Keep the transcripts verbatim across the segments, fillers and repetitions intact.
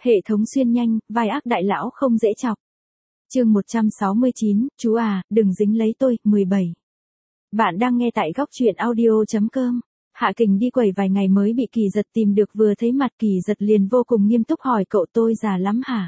Hệ thống xuyên nhanh, vai ác đại lão không dễ chọc. Chương một trăm sáu mươi chín, chú à, đừng dính lấy tôi, mười bảy. Bạn đang nghe tại góc truyện audio chấm com. Hạ Kình đi quẩy vài ngày mới bị Kỳ Giật tìm được, vừa thấy mặt Kỳ Giật liền vô cùng nghiêm túc hỏi cậu tôi già lắm hả?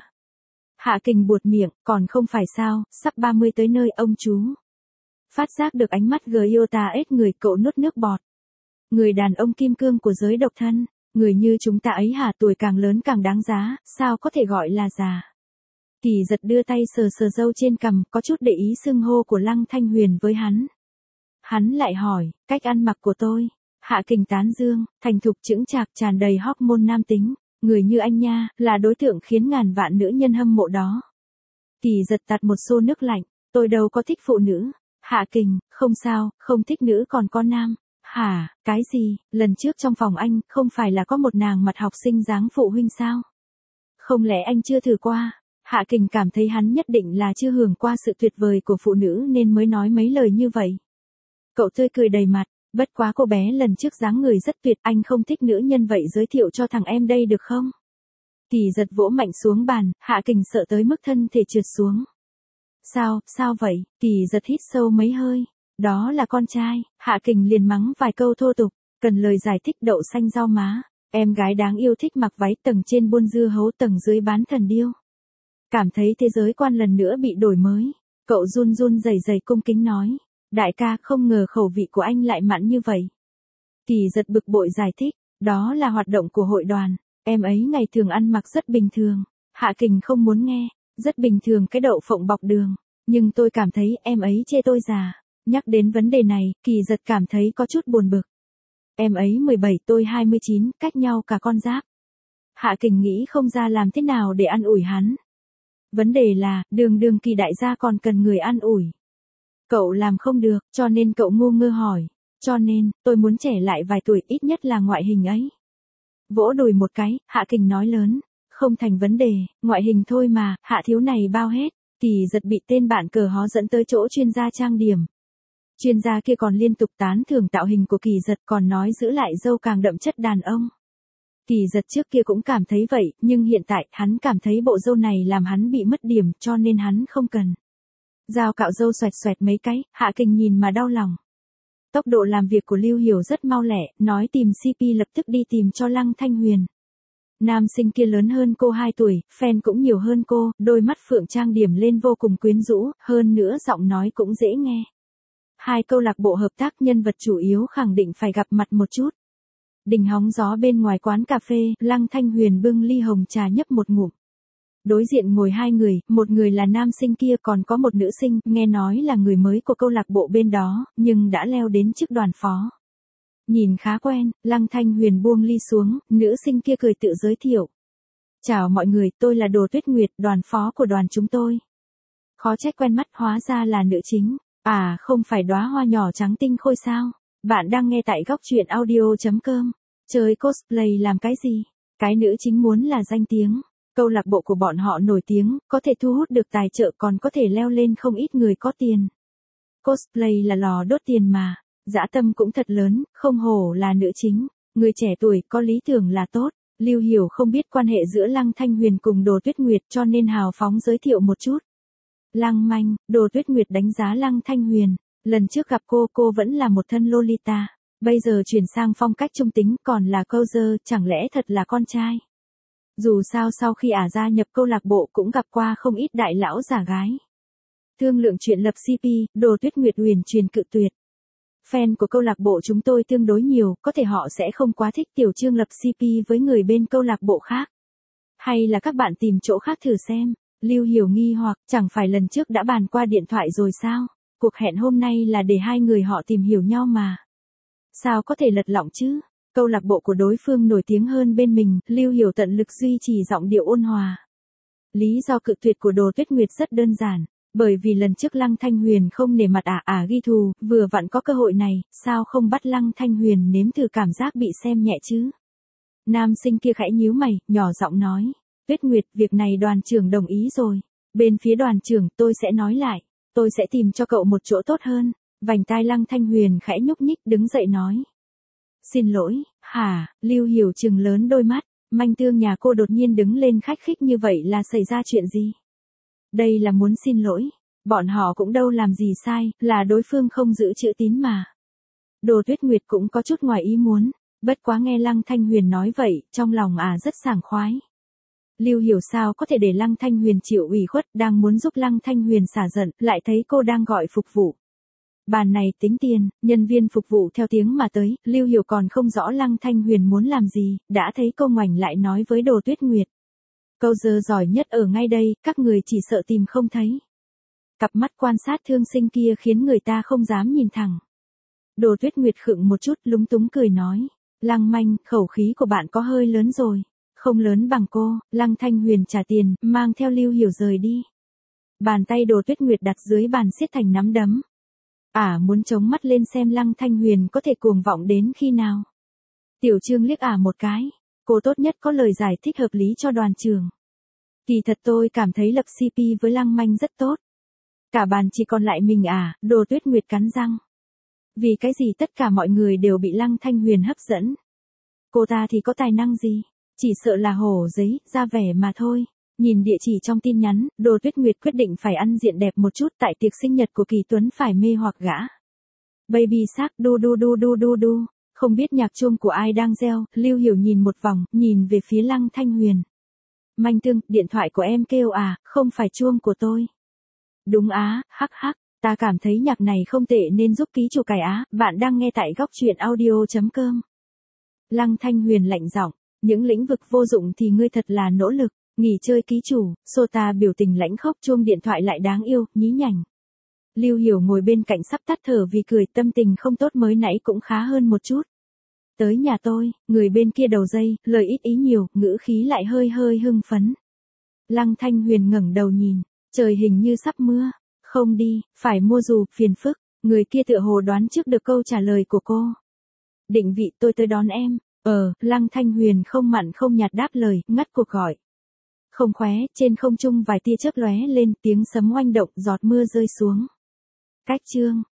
Hạ Kình buột miệng, còn không phải sao, sắp ba mươi tới nơi ông chú. Phát giác được ánh mắt Giota ết người, cậu nuốt nước bọt. Người đàn ông kim cương của giới độc thân, người như chúng ta ấy hả, tuổi càng lớn càng đáng giá, sao có thể gọi là già. Kỳ Giật đưa tay sờ sờ râu trên cằm, có chút để ý xưng hô của Lăng Thanh Huyền với hắn. Hắn lại hỏi, cách ăn mặc của tôi. Hạ Kình tán dương, thành thục chững chạc, tràn đầy hormone nam tính, người như anh nha, là đối tượng khiến ngàn vạn nữ nhân hâm mộ đó. Kỳ Giật tạt một xô nước lạnh, tôi đâu có thích phụ nữ. Hạ Kình, không sao, không thích nữ còn có nam. Hả, cái gì, lần trước trong phòng anh, không phải là có một nàng mặt học sinh dáng phụ huynh sao? Không lẽ anh chưa thử qua? Hạ Kình cảm thấy hắn nhất định là chưa hưởng qua sự tuyệt vời của phụ nữ nên mới nói mấy lời như vậy. Cậu tươi cười đầy mặt, bất quá cô bé lần trước dáng người rất tuyệt, anh không thích nữ nhân vậy giới thiệu cho thằng em đây được không? Kỳ Giật vỗ mạnh xuống bàn, Hạ Kình sợ tới mức thân thể trượt xuống. Sao, sao vậy? Kỳ Giật hít sâu mấy hơi. Đó là con trai. Hạ Kình liền mắng vài câu thô tục, cần lời giải thích đậu xanh rau má. Em gái đáng yêu thích mặc váy, tầng trên buôn dưa hấu, tầng dưới bán thần điêu. Cảm thấy thế giới quan lần nữa bị đổi mới. Cậu run run rẩy rẩy cung kính nói. Đại ca, không ngờ khẩu vị của anh lại mặn như vậy. Kỳ Giật bực bội giải thích. Đó là hoạt động của hội đoàn. Em ấy ngày thường ăn mặc rất bình thường. Hạ Kình không muốn nghe. Rất bình thường cái đậu phộng bọc đường. Nhưng tôi cảm thấy em ấy chê tôi già. Nhắc đến vấn đề này, Kỳ Giật cảm thấy có chút buồn bực. Em ấy mười bảy, tôi hai mươi chín, cách nhau cả con giáp. Hạ Kình nghĩ không ra làm thế nào để an ủi hắn. Vấn đề là, đường đường Kỳ đại gia còn cần người an ủi. Cậu làm không được, cho nên cậu ngu ngơ hỏi. Cho nên, tôi muốn trẻ lại vài tuổi, ít nhất là ngoại hình ấy. Vỗ đùi một cái, Hạ Kình nói lớn. Không thành vấn đề, ngoại hình thôi mà, Hạ thiếu này bao hết. Kỳ Giật bị tên bạn cờ hó dẫn tới chỗ chuyên gia trang điểm. Chuyên gia kia còn liên tục tán thưởng tạo hình của Kỳ Giật, còn nói giữ lại râu càng đậm chất đàn ông. Kỳ Giật trước kia cũng cảm thấy vậy, nhưng hiện tại hắn cảm thấy bộ râu này làm hắn bị mất điểm, cho nên hắn không cần. Dao cạo râu xoẹt xoẹt mấy cái, Hạ Kình nhìn mà đau lòng. Tốc độ làm việc của Lưu Hiểu rất mau lẹ, nói tìm xê pê lập tức đi tìm cho Lăng Thanh Huyền. Nam sinh kia lớn hơn cô hai tuổi, fan cũng nhiều hơn cô, đôi mắt phượng trang điểm lên vô cùng quyến rũ, hơn nữa giọng nói cũng dễ nghe. Hai câu lạc bộ hợp tác nhân vật chủ yếu khẳng định phải gặp mặt một chút. Đình hóng gió bên ngoài quán cà phê, Lăng Thanh Huyền bưng ly hồng trà nhấp một ngụm. Đối diện ngồi hai người, một người là nam sinh kia, còn có một nữ sinh, nghe nói là người mới của câu lạc bộ bên đó, nhưng đã leo đến chức đoàn phó. Nhìn khá quen, Lăng Thanh Huyền buông ly xuống, nữ sinh kia cười tự giới thiệu. Chào mọi người, tôi là Đồ Tuyết Nguyệt, đoàn phó của đoàn chúng tôi. Khó trách quen mắt, hóa ra là nữ chính. À, không phải đóa hoa nhỏ trắng tinh khôi sao? Bạn đang nghe tại góc truyện audio chấm com. Chơi cosplay làm cái gì? Cái nữ chính muốn là danh tiếng. Câu lạc bộ của bọn họ nổi tiếng, có thể thu hút được tài trợ, còn có thể leo lên không ít người có tiền. Cosplay là lò đốt tiền mà. Dã tâm cũng thật lớn, không hổ là nữ chính. Người trẻ tuổi có lý tưởng là tốt. Lưu Hiểu không biết quan hệ giữa Lăng Thanh Huyền cùng Đồ Tuyết Nguyệt, cho nên hào phóng giới thiệu một chút. Lăng manh, Đồ Tuyết Nguyệt đánh giá Lăng Thanh Huyền. Lần trước gặp cô, cô vẫn là một thân Lolita. Bây giờ chuyển sang phong cách trung tính, còn là câu dơ, chẳng lẽ thật là con trai. Dù sao sau khi ả gia nhập câu lạc bộ cũng gặp qua không ít đại lão giả gái. Thương lượng chuyện lập xê pê, Đồ Tuyết Nguyệt huyền truyền cự tuyệt. Fan của câu lạc bộ chúng tôi tương đối nhiều, có thể họ sẽ không quá thích Tiểu Trương lập xê pê với người bên câu lạc bộ khác. Hay là các bạn tìm chỗ khác thử xem. Lưu Hiểu nghi hoặc, chẳng phải lần trước đã bàn qua điện thoại rồi sao? Cuộc hẹn hôm nay là để hai người họ tìm hiểu nhau mà. Sao có thể lật lọng chứ? Câu lạc bộ của đối phương nổi tiếng hơn bên mình, Lưu Hiểu tận lực duy trì giọng điệu ôn hòa. Lý do cự tuyệt của Đồ Tuyết Nguyệt rất đơn giản, bởi vì lần trước Lăng Thanh Huyền không nể mặt ả ả à ghi thù, vừa vặn có cơ hội này, sao không bắt Lăng Thanh Huyền nếm thử cảm giác bị xem nhẹ chứ? Nam sinh kia khẽ nhíu mày, nhỏ giọng nói. Tuyết Nguyệt, việc này đoàn trưởng đồng ý rồi. Bên phía đoàn trưởng, tôi sẽ nói lại. Tôi sẽ tìm cho cậu một chỗ tốt hơn. Vành tai Lăng Thanh Huyền khẽ nhúc nhích đứng dậy nói. Xin lỗi, hả, Lưu Hiểu trừng lớn đôi mắt. Manh Tương nhà cô đột nhiên đứng lên khách khích như vậy là xảy ra chuyện gì? Đây là muốn xin lỗi. Bọn họ cũng đâu làm gì sai, là đối phương không giữ chữ tín mà. Đồ Tuyết Nguyệt cũng có chút ngoài ý muốn, bất quá nghe Lăng Thanh Huyền nói vậy, trong lòng à rất sảng khoái. Lưu Hiểu sao có thể để Lăng Thanh Huyền chịu ủy khuất, đang muốn giúp Lăng Thanh Huyền xả giận, lại thấy cô đang gọi phục vụ. Bàn này tính tiền, nhân viên phục vụ theo tiếng mà tới, Lưu Hiểu còn không rõ Lăng Thanh Huyền muốn làm gì, đã thấy cô ngoảnh lại nói với Đồ Tuyết Nguyệt. Câu giờ giỏi nhất ở ngay đây, các người chỉ sợ tìm không thấy. Cặp mắt quan sát thương sinh kia khiến người ta không dám nhìn thẳng. Đồ Tuyết Nguyệt khựng một chút lúng túng cười nói. Lăng Manh, khẩu khí của bạn có hơi lớn rồi. Không lớn bằng cô, Lăng Thanh Huyền trả tiền, mang theo Lưu Hiểu rời đi. Bàn tay Đồ Tuyết Nguyệt đặt dưới bàn siết thành nắm đấm. Ả à, muốn chống mắt lên xem Lăng Thanh Huyền có thể cuồng vọng đến khi nào. Tiểu Trương liếc Ả à một cái. Cô tốt nhất có lời giải thích hợp lý cho đoàn trưởng. Kỳ thật tôi cảm thấy lập xê pê với Lăng Manh rất tốt. Cả bàn chỉ còn lại mình à, Đồ Tuyết Nguyệt cắn răng. Vì cái gì tất cả mọi người đều bị Lăng Thanh Huyền hấp dẫn. Cô ta thì có tài năng gì, chỉ sợ là hổ giấy, ra vẻ mà thôi. Nhìn địa chỉ trong tin nhắn, Đồ Tuyết Nguyệt quyết định phải ăn diện đẹp một chút tại tiệc sinh nhật của Kỳ Tuấn phải mê hoặc gã. Baby Shark đu đu đu đu đu đu, không biết nhạc chuông của ai đang reo, Lưu Hiểu nhìn một vòng, nhìn về phía Lăng Thanh Huyền. Manh Tương, điện thoại của em kêu à, không phải chuông của tôi. Đúng á, hắc hắc, ta cảm thấy nhạc này không tệ nên giúp ký chủ cài á, bạn đang nghe tại góc truyện audio chấm com. Lăng Thanh Huyền lạnh giọng, những lĩnh vực vô dụng thì ngươi thật là nỗ lực, nghỉ chơi ký chủ, Sota biểu tình lãnh khốc chuông điện thoại lại đáng yêu, nhí nhảnh. Lưu Hiểu ngồi bên cạnh sắp tắt thở vì cười, tâm tình không tốt mới nãy cũng khá hơn một chút. Tới nhà tôi, người bên kia đầu dây, lời ít ý nhiều, ngữ khí lại hơi hơi hưng phấn. Lăng Thanh Huyền ngẩng đầu nhìn, trời hình như sắp mưa, không đi, phải mua dù, phiền phức, người kia tựa hồ đoán trước được câu trả lời của cô. Định vị tôi tới đón em, ờ, Lăng Thanh Huyền không mặn không nhạt đáp lời, ngắt cuộc gọi. Không khóe, trên không trung vài tia chớp lóe lên, tiếng sấm oanh động, giọt mưa rơi xuống. Cách chương